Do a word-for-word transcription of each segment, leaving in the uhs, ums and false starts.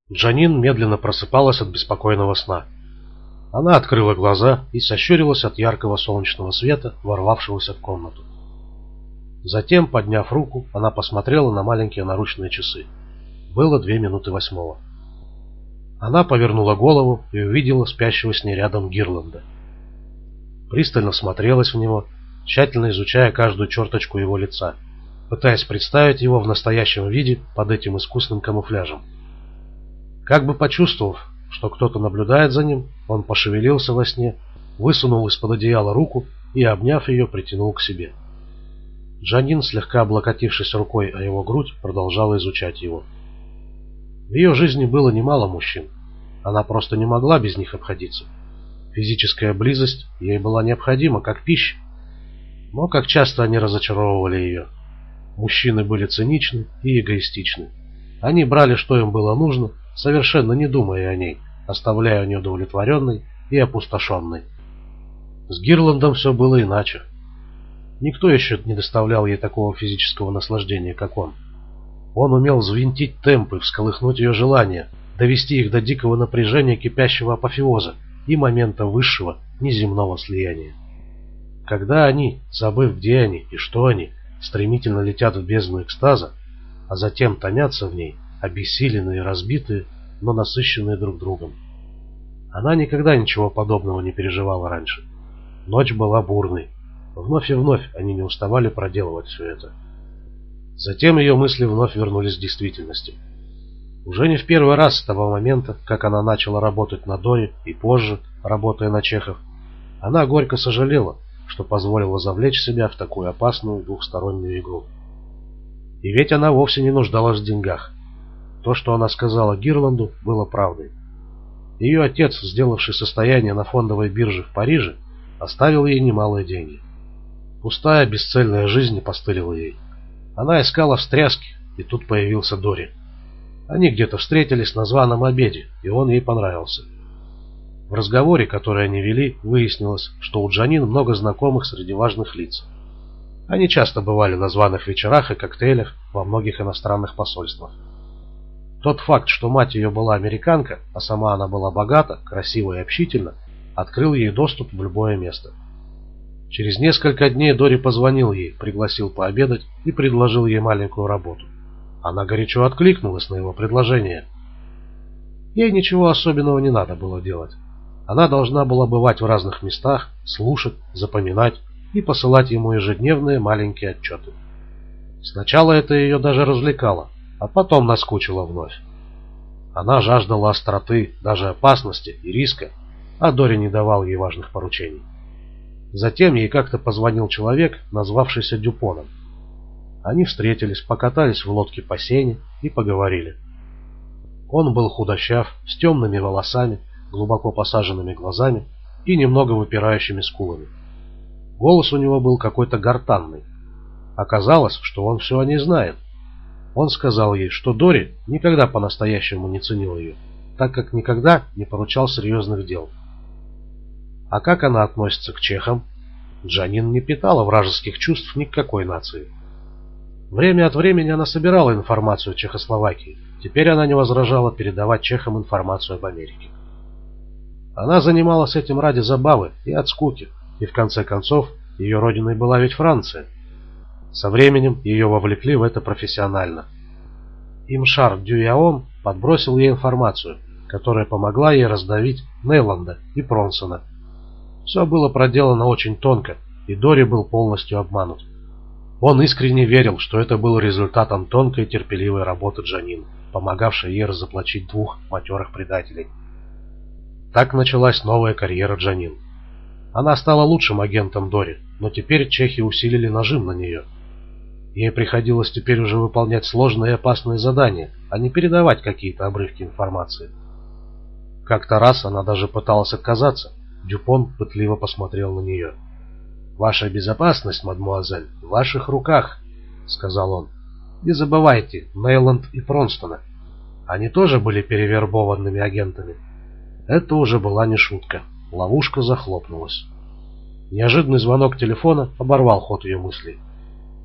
Джанин медленно просыпалась от беспокойного сна. Она открыла глаза и сощурилась от яркого солнечного света, ворвавшегося в комнату. Затем, подняв руку, она посмотрела на маленькие наручные часы. Было две минуты восьмого. Она повернула голову и увидела спящего с ней рядом Гирланда. Пристально смотрелась в него, тщательно изучая каждую черточку его лица, пытаясь представить его в настоящем виде под этим искусным камуфляжем. Как бы почувствовав, что кто-то наблюдает за ним, он пошевелился во сне, высунул из-под одеяла руку и, обняв ее, притянул к себе. Джанин, слегка облокотившись рукой о его грудь, продолжала изучать его. В ее жизни было немало мужчин. Она просто не могла без них обходиться. Физическая близость ей была необходима, как пища. Но как часто они разочаровывали ее. Мужчины были циничны и эгоистичны. Они брали, что им было нужно, совершенно не думая о ней, оставляя ее неудовлетворенной и опустошенной. С Гирландом все было иначе. Никто еще не доставлял ей такого физического наслаждения, как он. Он умел взвинтить темпы, всколыхнуть ее желания, довести их до дикого напряжения кипящего апофеоза и момента высшего, неземного слияния. Когда они, забыв, где они и что они, стремительно летят в бездну экстаза, а затем томятся в ней, обессиленные и разбитые, но насыщенные друг другом. Она никогда ничего подобного не переживала раньше. Ночь была бурной. Вновь и вновь они не уставали проделывать все это. Затем ее мысли вновь вернулись к действительности. Уже не в первый раз с того момента, как она начала работать на Доре и позже, работая на чехов, она горько сожалела, что позволила завлечь себя в такую опасную двухстороннюю игру. И ведь она вовсе не нуждалась в деньгах. То, что она сказала Гирланду, было правдой. Ее отец, сделавший состояние на фондовой бирже в Париже, оставил ей немалые деньги. Пустая, бесцельная жизнь постылила ей. Она искала встряски, и тут появился Дори. Они где-то встретились на званом обеде, и он ей понравился. В разговоре, который они вели, выяснилось, что у Джанин много знакомых среди важных лиц. Они часто бывали на званых вечерах и коктейлях во многих иностранных посольствах. Тот факт, что мать ее была американка, а сама она была богата, красива и общительна, открыл ей доступ в любое место. Через несколько дней Дори позвонил ей, пригласил пообедать и предложил ей маленькую работу. Она горячо откликнулась на его предложение. Ей ничего особенного не надо было делать. Она должна была бывать в разных местах, слушать, запоминать и посылать ему ежедневные маленькие отчеты. Сначала это ее даже развлекало, а потом наскучило вновь. Она жаждала остроты, даже опасности и риска, а Дори не давал ей важных поручений. Затем ей как-то позвонил человек, назвавшийся Дюпоном. Они встретились, покатались в лодке по Сене и поговорили. Он был худощав, с темными волосами, глубоко посаженными глазами и немного выпирающими скулами. Голос у него был какой-то гортанный. Оказалось, что он все о ней знает. Он сказал ей, что Дори никогда по-настоящему не ценил ее, так как никогда не поручал серьезных дел. А как она относится к чехам? Джанин не питала вражеских чувств ни к какой нации. Время от времени она собирала информацию о Чехословакии. Теперь она не возражала передавать чехам информацию об Америке. Она занималась этим ради забавы и от скуки, и в конце концов ее родиной была ведь Франция. Со временем ее вовлекли в это профессионально. Имшар Дюяон подбросил ей информацию, которая помогла ей раздавить Нейланда и Пронсона. Все было проделано очень тонко, и Дори был полностью обманут. Он искренне верил, что это был результатом тонкой и терпеливой работы Джанин, помогавшей ей разоблачить двух матерых предателей. Так началась новая карьера Джанин. Она стала лучшим агентом Дори, но теперь чехи усилили нажим на нее. Ей приходилось теперь уже выполнять сложные и опасные задания, а не передавать какие-то обрывки информации. Как-то раз она даже пыталась отказаться. Дюпон пытливо посмотрел на нее. «Ваша безопасность, мадмуазель, в ваших руках», — сказал он. «Не забывайте Нейланд и Пронстона. Они тоже были перевербованными агентами». Это уже была не шутка. Ловушка захлопнулась. Неожиданный звонок телефона оборвал ход ее мыслей.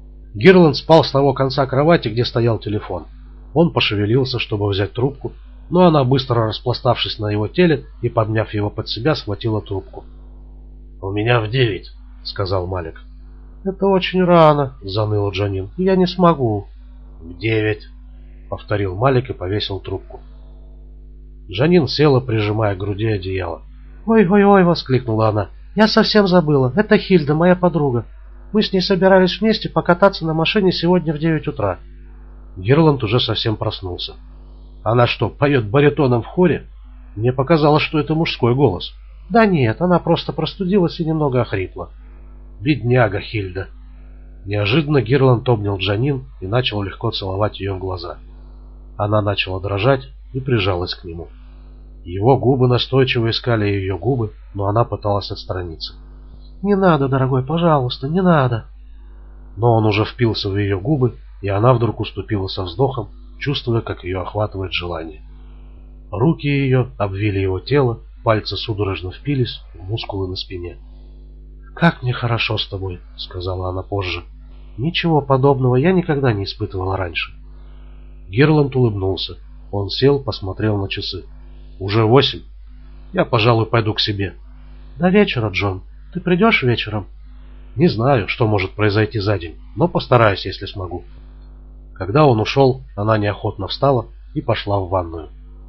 Гирланд спал с того конца кровати, где стоял телефон. Он пошевелился, чтобы взять трубку, но она, быстро распластавшись на его теле и подняв его под себя, схватила трубку. «У меня в девять», — сказал Малик. «Это очень рано», — заныла Джанин. «Я не смогу». «В девять», — повторил Малик и повесил трубку. Джанин села, прижимая к груди одеяло. «Ой-ой-ой!» — воскликнула она. «Я совсем забыла. Это Хильда, моя подруга. Мы с ней собирались вместе покататься на машине сегодня в девять утра». Гирланд уже совсем проснулся. «Она что, поет баритоном в хоре? Мне показалось, что это мужской голос». «Да нет, она просто простудилась и немного охрипла». «Бедняга Хильда». Неожиданно Гирланд обнял Джанин и начал легко целовать ее в глаза. Она начала дрожать и прижалась к нему. Его губы настойчиво искали ее губы, но она пыталась отстраниться. «Не надо, дорогой, пожалуйста, не надо». Но он уже впился в ее губы, и она вдруг уступила со вздохом, чувствуя, как ее охватывает желание. Руки ее обвили его тело, пальцы судорожно впились в мускулы на спине. «Как мне хорошо с тобой», — сказала она позже. «Ничего подобного я никогда не испытывала раньше». Гирланд улыбнулся. Он сел, посмотрел на часы. «Уже восемь. Я, пожалуй, пойду к себе». «До вечера, Джон. Ты придешь вечером?» «Не знаю, что может произойти за день, но постараюсь, если смогу». Когда он ушел, она неохотно встала и пошла в ванную.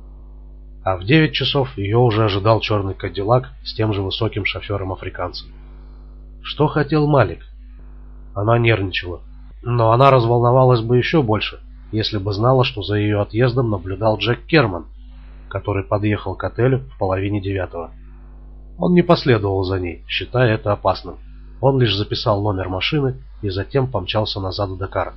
А в девять часов ее уже ожидал черный кадиллак с тем же высоким шофером-африканцем. Что хотел Малик? Она нервничала, но она разволновалась бы еще больше, если бы знала, что за ее отъездом наблюдал Джек Керман, который подъехал к отелю в половине девятого. Он не последовал за ней, считая это опасным. Он лишь записал номер машины и затем помчался назад в Дакар.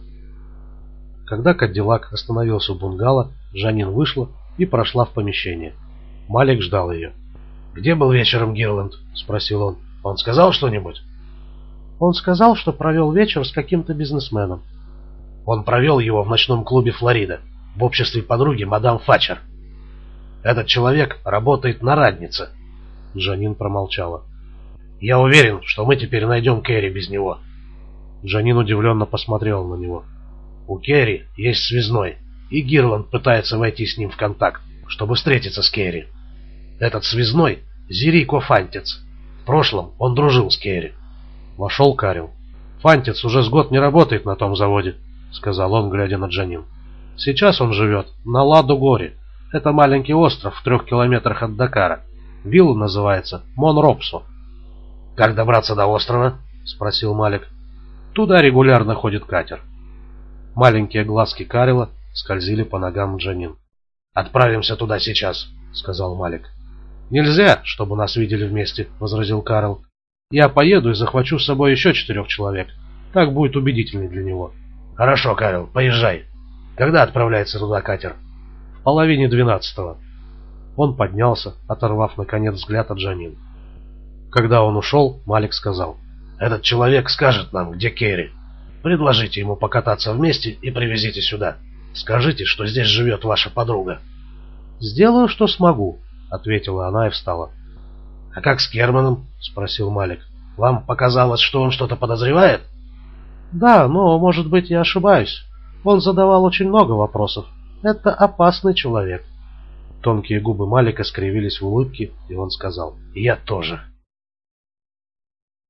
Когда Кадиллак остановился у бунгало, Джанин вышла и прошла в помещение. Малик ждал ее. «Где был вечером Гирланд?» — спросил он. «Он сказал что-нибудь?» «Он сказал, что провел вечер с каким-то бизнесменом». «Он провел его в ночном клубе «Флорида» в обществе подруги мадам Фатчер. Этот человек работает на раднице». Джанин промолчала. «Я уверен, что мы теперь найдем Керри без него». Джанин удивленно посмотрел на него. «У Керри есть связной, и Гирланд пытается войти с ним в контакт, чтобы встретиться с Керри. Этот связной — Зирико Фантец. В прошлом он дружил с Керри». Вошел Карел. «Фантец уже с год не работает на том заводе», — сказал он, глядя на Джанин. «Сейчас он живет на Ладу-горе. Это маленький остров в трех километрах от Дакара. Вилла называется Монропсо». «Как добраться до острова?» — спросил Малик. «Туда регулярно ходит катер». Маленькие глазки Карела скользили по ногам Джанин. «Отправимся туда сейчас», — сказал Малик. «Нельзя, чтобы нас видели вместе», — возразил Карел. «Я поеду и захвачу с собой еще четырех человек. Так будет убедительней для него». «Хорошо, Карел, поезжай. Когда отправляется туда катер?» «В половине двенадцатого». Он поднялся, оторвав, наконец, взгляд от Джанин. Когда он ушел, Малик сказал: «Этот человек скажет нам, где Керри. Предложите ему покататься вместе и привезите сюда. Скажите, что здесь живет ваша подруга». «Сделаю, что смогу», — ответила она и встала. «А как с Керманом?» — спросил Малик. «Вам показалось, что он что-то подозревает?» «Да, но, может быть, я ошибаюсь. Он задавал очень много вопросов. Это опасный человек». Тонкие губы Малика скривились в улыбке, и он сказал: «Я тоже».